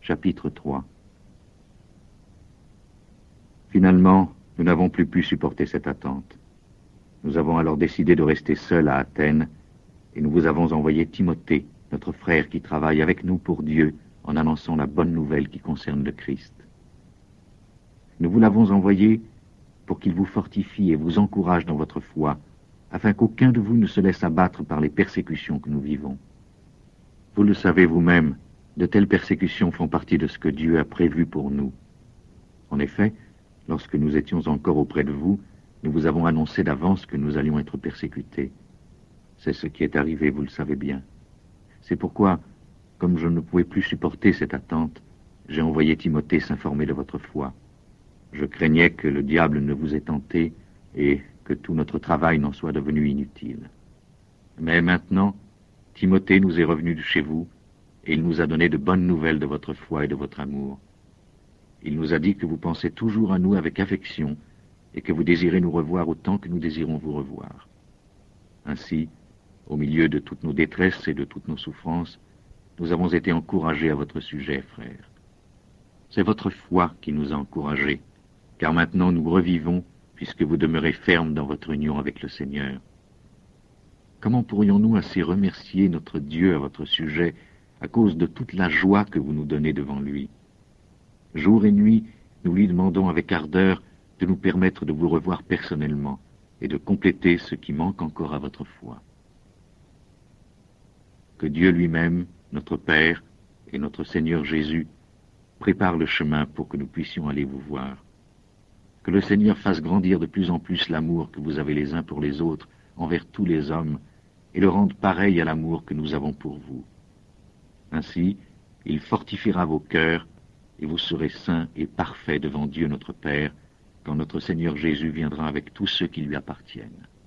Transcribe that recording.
Chapitre 3. Finalement, nous n'avons plus pu supporter cette attente. Nous avons alors décidé de rester seuls à Athènes, et nous vous avons envoyé Timothée, notre frère qui travaille avec nous pour Dieu, en annonçant la bonne nouvelle qui concerne le Christ. Nous vous l'avons envoyé pour qu'il vous fortifie et vous encourage dans votre foi, afin qu'aucun de vous ne se laisse abattre par les persécutions que nous vivons. Vous le savez vous-même, de telles persécutions font partie de ce que Dieu a prévu pour nous. En effet, lorsque nous étions encore auprès de vous, nous vous avons annoncé d'avance que nous allions être persécutés. C'est ce qui est arrivé, vous le savez bien. C'est pourquoi, comme je ne pouvais plus supporter cette attente, j'ai envoyé Timothée s'informer de votre foi. Je craignais que le diable ne vous ait tenté et que tout notre travail n'en soit devenu inutile. Mais maintenant, Timothée nous est revenu de chez vous, et il nous a donné de bonnes nouvelles de votre foi et de votre amour. Il nous a dit que vous pensez toujours à nous avec affection, et que vous désirez nous revoir autant que nous désirons vous revoir. Ainsi, au milieu de toutes nos détresses et de toutes nos souffrances, nous avons été encouragés à votre sujet, frères. C'est votre foi qui nous a encouragés, car maintenant nous revivons, puisque vous demeurez fermes dans votre union avec le Seigneur. Comment pourrions-nous assez remercier notre Dieu à votre sujet, à cause de toute la joie que vous nous donnez devant lui? Jour et nuit, nous lui demandons avec ardeur de nous permettre de vous revoir personnellement et de compléter ce qui manque encore à votre foi. Que Dieu lui-même, notre Père et notre Seigneur Jésus, prépare le chemin pour que nous puissions aller vous voir. Que le Seigneur fasse grandir de plus en plus l'amour que vous avez les uns pour les autres envers tous les hommes et le rende pareil à l'amour que nous avons pour vous. Ainsi, il fortifiera vos cœurs et vous serez saints et parfaits devant Dieu notre Père quand notre Seigneur Jésus viendra avec tous ceux qui lui appartiennent.